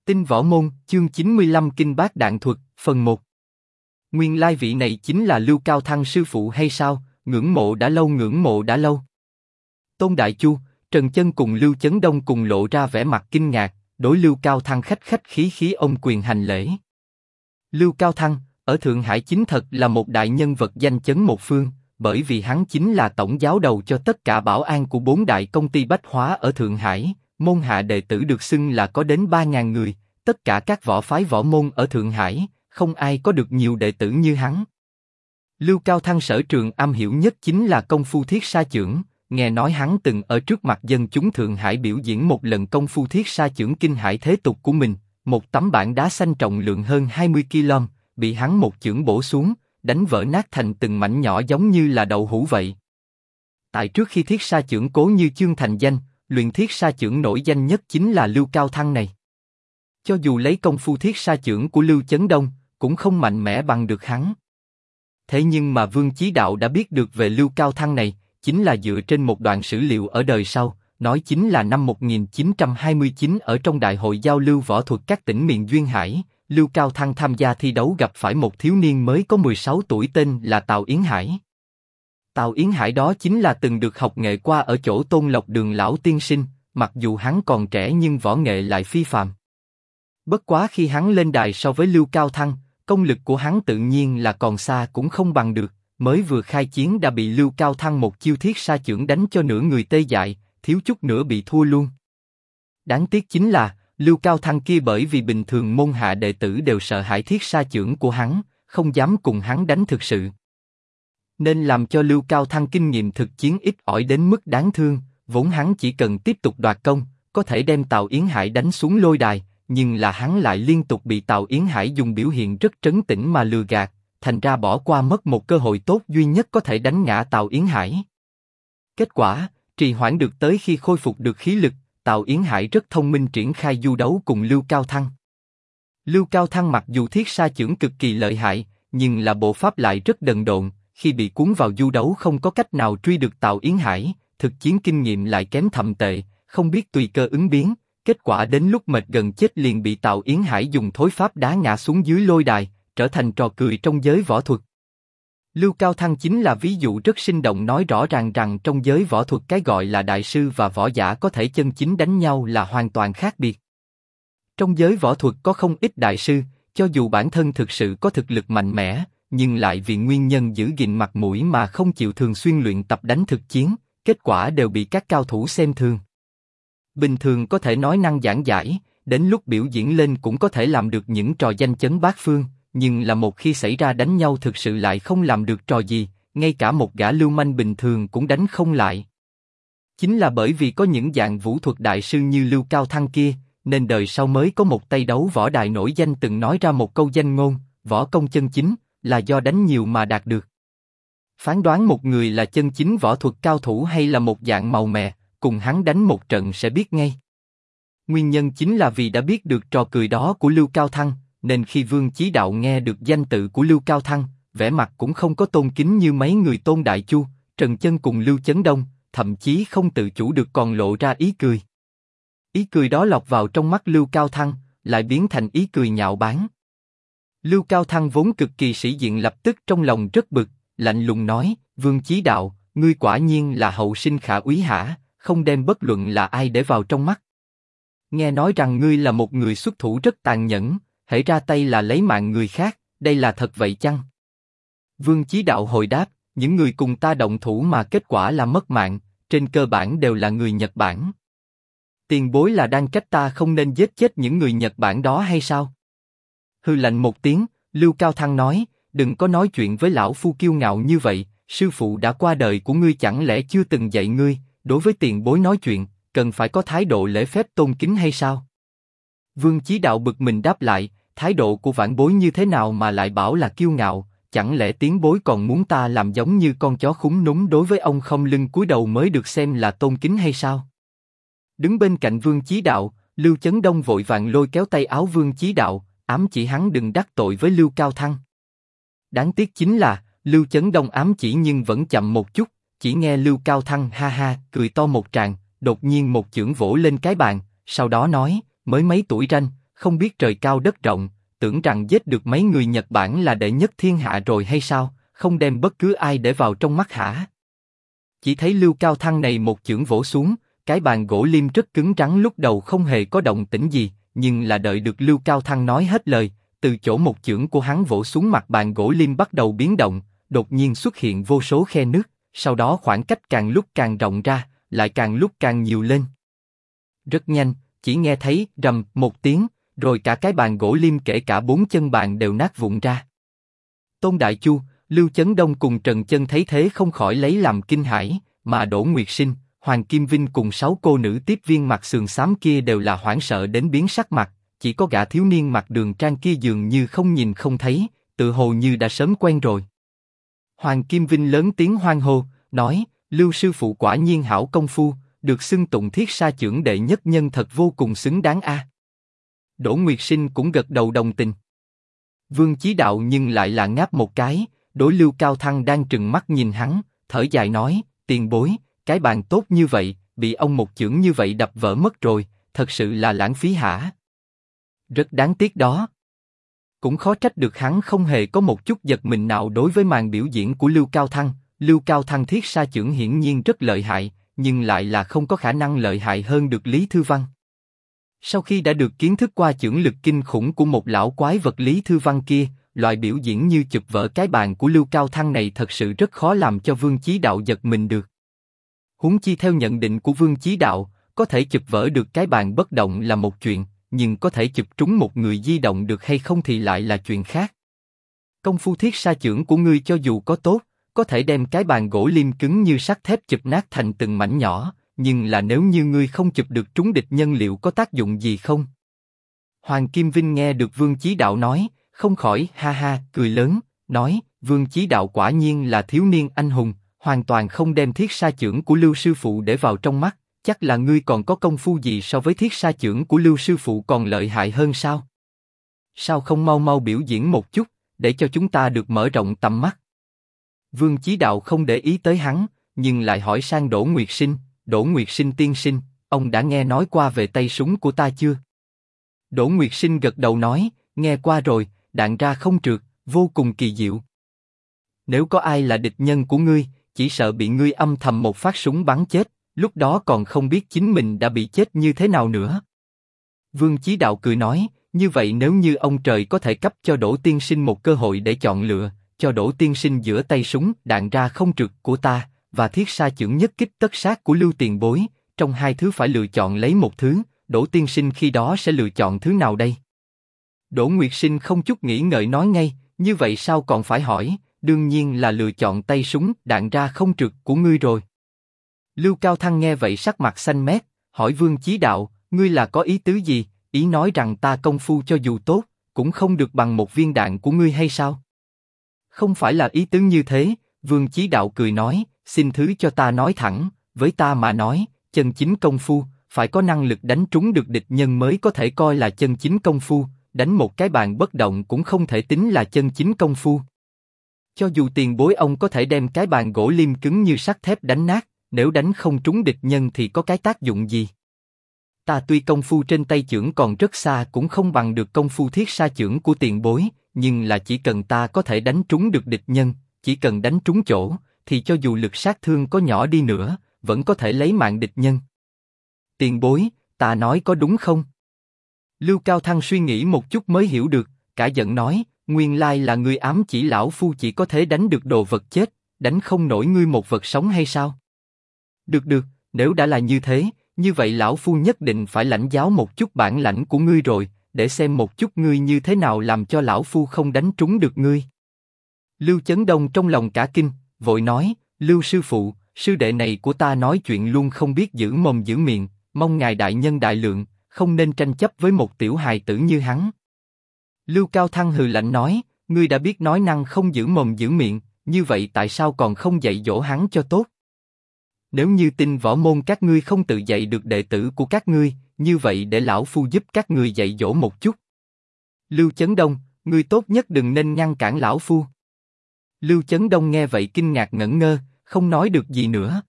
Tinh Võ Môn, chương 95 Kinh Bát Đạn Thuật, phần 1. Nguyên lai vị này chính là Lưu Cao Thăng sư phụ hay sao? Ngưỡng mộ đã lâu, ngưỡng mộ đã lâu. Tôn Đại Chu, Trần Chân cùng Lưu Chấn Đông cùng lộ ra vẻ mặt kinh ngạc, đối Lưu Cao Thăng khách khách khí khí ôm quyền hành lễ. Lưu Cao Thăng, ở Thượng Hải chính thật là một đại nhân vật danh chấn một phương, bởi vì hắn chính là tổng giáo đầu cho tất cả bảo an của 4 đại công ty bách hóa ở Thượng Hải. Môn hạ đệ tử được xưng là có đến 3.000 người, tất cả các võ phái võ môn ở Thượng Hải, không ai có được nhiều đệ tử như hắn. Lưu Cao Thăng sở trường am hiểu nhất chính là công phu thiết sa chưởng, nghe nói hắn từng ở trước mặt dân chúng Thượng Hải biểu diễn một lần công phu thiết sa chưởng kinh hải thế tục của mình, một tấm bảng đá xanh trọng lượng hơn 20 kg, bị hắn một chưởng bổ xuống, đánh vỡ nát thành từng mảnh nhỏ giống như là đậu hũ vậy. Tại trước khi thiết sa chưởng cố như chương thành danh, luyện thiết sa chưởng nổi danh nhất chính là Lưu Cao Thăng này. Cho dù lấy công phu thiết sa chưởng của Lưu Chấn Đông, cũng không mạnh mẽ bằng được hắn. Thế nhưng mà Vương Chí Đạo đã biết được về Lưu Cao Thăng này, chính là dựa trên một đoạn sử liệu ở đời sau, nói chính là năm 1929 ở trong Đại hội giao lưu võ thuật các tỉnh miền Duyên Hải, Lưu Cao Thăng tham gia thi đấu gặp phải một thiếu niên mới có 16 tuổi tên là Tào Yến Hải. Tào Yến Hải đó chính là từng được học nghệ qua ở chỗ Tôn Lộc Đường lão tiên sinh, mặc dù hắn còn trẻ nhưng võ nghệ lại phi phàm. Bất quá khi hắn lên đài so với Lưu Cao Thăng, công lực của hắn tự nhiên là còn xa cũng không bằng được, mới vừa khai chiến đã bị Lưu Cao Thăng một chiêu thiết sa chưởng đánh cho nửa người tê dại, thiếu chút nữa bị thua luôn. Đáng tiếc chính là Lưu Cao Thăng kia bởi vì bình thường môn hạ đệ tử đều sợ hãi thiết sa chưởng của hắn, không dám cùng hắn đánh thực sự, nên làm cho Lưu Cao Thăng kinh nghiệm thực chiến ít ỏi đến mức đáng thương. Vốn hắn chỉ cần tiếp tục đoạt công, có thể đem Tào Yến Hải đánh xuống lôi đài, nhưng là hắn lại liên tục bị Tào Yến Hải dùng biểu hiện rất trấn tĩnh mà lừa gạt, thành ra bỏ qua mất một cơ hội tốt duy nhất có thể đánh ngã Tào Yến Hải. Kết quả, trì hoãn được tới khi khôi phục được khí lực, Tào Yến Hải rất thông minh triển khai du đấu cùng Lưu Cao Thăng. Lưu Cao Thăng mặc dù thiết sa chưởng cực kỳ lợi hại, nhưng là bộ pháp lại rất đần độn, khi bị cuốn vào du đấu không có cách nào truy được Tào Yến Hải, thực chiến kinh nghiệm lại kém thậm tệ, không biết tùy cơ ứng biến, kết quả đến lúc mệt gần chết liền bị Tào Yến Hải dùng thối pháp đá ngã xuống dưới lôi đài, trở thành trò cười trong giới võ thuật. Lưu Cao Thăng chính là ví dụ rất sinh động nói rõ ràng rằng trong giới võ thuật cái gọi là đại sư và võ giả có thể chân chính đánh nhau là hoàn toàn khác biệt. Trong giới võ thuật có không ít đại sư, cho dù bản thân thực sự có thực lực mạnh mẽ, nhưng lại vì nguyên nhân giữ gìn mặt mũi mà không chịu thường xuyên luyện tập đánh thực chiến, kết quả đều bị các cao thủ xem thường. Bình thường có thể nói năng giảng giải, đến lúc biểu diễn lên cũng có thể làm được những trò danh chấn bát phương, nhưng là một khi xảy ra đánh nhau thực sự lại không làm được trò gì, ngay cả một gã lưu manh bình thường cũng đánh không lại. Chính là bởi vì có những dạng vũ thuật đại sư như Lưu Cao Thăng kia, nên đời sau mới có một tay đấu võ đài nổi danh từng nói ra một câu danh ngôn, võ công chân chính là do đánh nhiều mà đạt được. Phán đoán một người là chân chính võ thuật cao thủ hay là một dạng màu mè, cùng hắn đánh một trận sẽ biết ngay. Nguyên nhân chính là vì đã biết được trò cười đó của Lưu Cao Thăng, nên khi Vương Chí Đạo nghe được danh tự của Lưu Cao Thăng, vẻ mặt cũng không có tôn kính như mấy người Tôn Đại Chu, Trần Chân cùng Lưu Chấn Đông, thậm chí không tự chủ được còn lộ ra ý cười. Ý cười đó lọt vào trong mắt Lưu Cao Thăng, lại biến thành ý cười nhạo báng. Lưu Cao Thăng vốn cực kỳ sĩ diện lập tức trong lòng rất bực, lạnh lùng nói: Vương Chí Đạo, ngươi quả nhiên là hậu sinh khả úy hả, không đem bất luận là ai để vào trong mắt. Nghe nói rằng ngươi là một người xuất thủ rất tàn nhẫn, hễ ra tay là lấy mạng người khác, đây là thật vậy chăng? Vương Chí Đạo hồi đáp: những người cùng ta động thủ mà kết quả là mất mạng, trên cơ bản đều là người Nhật Bản. Tiền bối là đang trách ta không nên giết chết những người Nhật Bản đó hay sao? Hừ lạnh một tiếng, Lưu Cao Thăng nói: đừng có nói chuyện với lão phu kiêu ngạo như vậy, sư phụ đã qua đời của ngươi chẳng lẽ chưa từng dạy ngươi, đối với tiền bối nói chuyện, cần phải có thái độ lễ phép tôn kính hay sao? Vương Chí Đạo bực mình đáp lại: thái độ của vãn bối như thế nào mà lại bảo là kiêu ngạo, chẳng lẽ tiền bối còn muốn ta làm giống như con chó khúm núm đối với ông không lưng cúi đầu mới được xem là tôn kính hay sao? Đứng bên cạnh Vương Chí Đạo, Lưu Chấn Đông vội vàng lôi kéo tay áo Vương Chí Đạo, ám chỉ hắn đừng đắc tội với Lưu Cao Thăng. Đáng tiếc chính là Lưu Chấn Đông ám chỉ nhưng vẫn chậm một chút, chỉ nghe Lưu Cao Thăng ha ha cười to một tràng, đột nhiên một chưởng vỗ lên cái bàn, sau đó nói: mới mấy tuổi ranh, không biết trời cao đất rộng, tưởng rằng giết được mấy người Nhật Bản là đệ nhất thiên hạ rồi hay sao, không đem bất cứ ai để vào trong mắt hả? Chỉ thấy Lưu Cao Thăng này một chưởng vỗ xuống, cái bàn gỗ lim rất cứng rắn lúc đầu không hề có động tĩnh gì, nhưng là đợi được Lưu Cao Thăng nói hết lời, từ chỗ một chưởng của hắn vỗ xuống mặt bàn gỗ lim bắt đầu biến động, đột nhiên xuất hiện vô số khe nước, sau đó khoảng cách càng lúc càng rộng ra, lại càng lúc càng nhiều lên. Rất nhanh, chỉ nghe thấy rầm một tiếng, rồi cả cái bàn gỗ lim kể cả 4 chân bàn đều nát vụn ra. Tôn Đại Chu, Lưu Chấn Đông cùng Trần Chân thấy thế không khỏi lấy làm kinh hãi, mà Đỗ Nguyệt Sinh, Hoàng Kim Vinh cùng 6 cô nữ tiếp viên mặc sườn xám kia đều là hoảng sợ đến biến sắc mặt, chỉ có gã thiếu niên mặc đường trang kia dường như không nhìn không thấy, tự hồ như đã sớm quen rồi. Hoàng Kim Vinh lớn tiếng hoan hô, nói: Lưu sư phụ quả nhiên hảo công phu, được xưng tụng thiết sa chưởng đệ nhất nhân thật vô cùng xứng đáng a. Đỗ Nguyệt Sinh cũng gật đầu đồng tình. Vương Chí Đạo nhưng lại là ngáp một cái, đối Lưu Cao Thăng đang trừng mắt nhìn hắn, thở dài nói: tiền bối, cái bàn tốt như vậy, bị ông một chưởng như vậy đập vỡ mất rồi, thật sự là lãng phí hả? Rất đáng tiếc đó. Cũng khó trách được hắn không hề có một chút giật mình nào đối với màn biểu diễn của Lưu Cao Thăng. Lưu Cao Thăng thiết sa chưởng hiển nhiên rất lợi hại, nhưng lại là không có khả năng lợi hại hơn được Lý Thư Văn. Sau khi đã được kiến thức qua chưởng lực kinh khủng của một lão quái vật Lý Thư Văn kia, loại biểu diễn như chụp vỡ cái bàn của Lưu Cao Thăng này thật sự rất khó làm cho Vương Chí Đạo giật mình được. Huống chi theo nhận định của Vương Chí Đạo, có thể chụp vỡ được cái bàn bất động là một chuyện, nhưng có thể chụp trúng một người di động được hay không thì lại là chuyện khác. Công phu thiết sa chưởng của ngươi cho dù có tốt, có thể đem cái bàn gỗ lim cứng như sắt thép chụp nát thành từng mảnh nhỏ, nhưng là nếu như ngươi không chụp được trúng địch nhân liệu có tác dụng gì không? Hoàng Kim Vinh nghe được Vương Chí Đạo nói, không khỏi ha ha cười lớn, nói: Vương Chí Đạo quả nhiên là thiếu niên anh hùng, hoàn toàn không đem thiết sa chưởng của Lưu sư phụ để vào trong mắt. Chắc là ngươi còn có công phu gì so với thiết sa chưởng của Lưu sư phụ còn lợi hại hơn sao? Sao không mau mau biểu diễn một chút, để cho chúng ta được mở rộng tầm mắt? Vương Chí Đạo không để ý tới hắn, nhưng lại hỏi sang Đỗ Nguyệt Sinh: Đỗ Nguyệt Sinh tiên sinh, ông đã nghe nói qua về tay súng của ta chưa? Đỗ Nguyệt Sinh gật đầu nói: nghe qua rồi, đạn ra không trượt, vô cùng kỳ diệu. Nếu có ai là địch nhân của ngươi, chỉ sợ bị ngươi âm thầm một phát súng bắn chết, lúc đó còn không biết chính mình đã bị chết như thế nào nữa. Vương Chí Đạo cười nói: như vậy nếu như ông trời có thể cấp cho Đỗ tiên sinh một cơ hội để chọn lựa, cho Đỗ tiên sinh giữa tay súng đạn ra không trượt của ta và thiết sa chưởng nhất kích tất sát của Lưu tiền bối, trong hai thứ phải lựa chọn lấy một thứ, Đỗ tiên sinh khi đó sẽ lựa chọn thứ nào đây? Đỗ Nguyệt Sinh không chút nghĩ ngợi nói ngay: như vậy sao còn phải hỏi, đương nhiên là lựa chọn tay súng đạn ra không trượt của ngươi rồi. Lưu Cao Thăng nghe vậy sắc mặt xanh mét, hỏi Vương Chí Đạo: ngươi là có ý tứ gì? Ý nói rằng ta công phu cho dù tốt, cũng không được bằng một viên đạn của ngươi hay sao? Không phải là ý tứ như thế. Vương Chí Đạo cười nói: xin thứ cho ta nói thẳng, với ta mà nói, chân chính công phu phải có năng lực đánh trúng được địch nhân mới có thể coi là chân chính công phu. Đánh một cái bàn bất động cũng không thể tính là chân chính công phu. Cho dù tiền bối ông có thể đem cái bàn gỗ lim cứng như sắt thép đánh nát, nếu đánh không trúng địch nhân thì có cái tác dụng gì? Ta tuy công phu trên tay chưởng còn rất xa cũng không bằng được công phu thiết sa chưởng của tiền bối, nhưng là chỉ cần ta có thể đánh trúng được địch nhân, chỉ cần đánh trúng chỗ, thì cho dù lực sát thương có nhỏ đi nữa, vẫn có thể lấy mạng địch nhân. Tiền bối, ta nói có đúng không? Lưu Cao Thăng suy nghĩ một chút mới hiểu được, cả giận nói: nguyên lai là ngươi ám chỉ lão phu chỉ có thể đánh được đồ vật chết, đánh không nổi ngươi một vật sống hay sao? Được được, nếu đã là như thế, như vậy lão phu nhất định phải lãnh giáo một chút bản lãnh của ngươi rồi, để xem một chút ngươi như thế nào làm cho lão phu không đánh trúng được ngươi. Lưu Chấn Đông trong lòng cả kinh, vội nói: Lưu sư phụ, sư đệ này của ta nói chuyện luôn không biết giữ mồm giữ miệng, mong ngài đại nhân đại lượng, không nên tranh chấp với một tiểu hài tử như hắn. Lưu Cao Thăng hừ lạnh nói: ngươi đã biết nói năng không giữ mồm giữ miệng, như vậy tại sao còn không dạy dỗ hắn cho tốt? Nếu như tin võ môn các ngươi không tự dạy được đệ tử của các ngươi, như vậy để lão phu giúp các ngươi dạy dỗ một chút. Lưu Chấn Đông, ngươi tốt nhất đừng nên ngăn cản lão phu. Lưu Chấn Đông nghe vậy kinh ngạc ngẩn ngơ, không nói được gì nữa.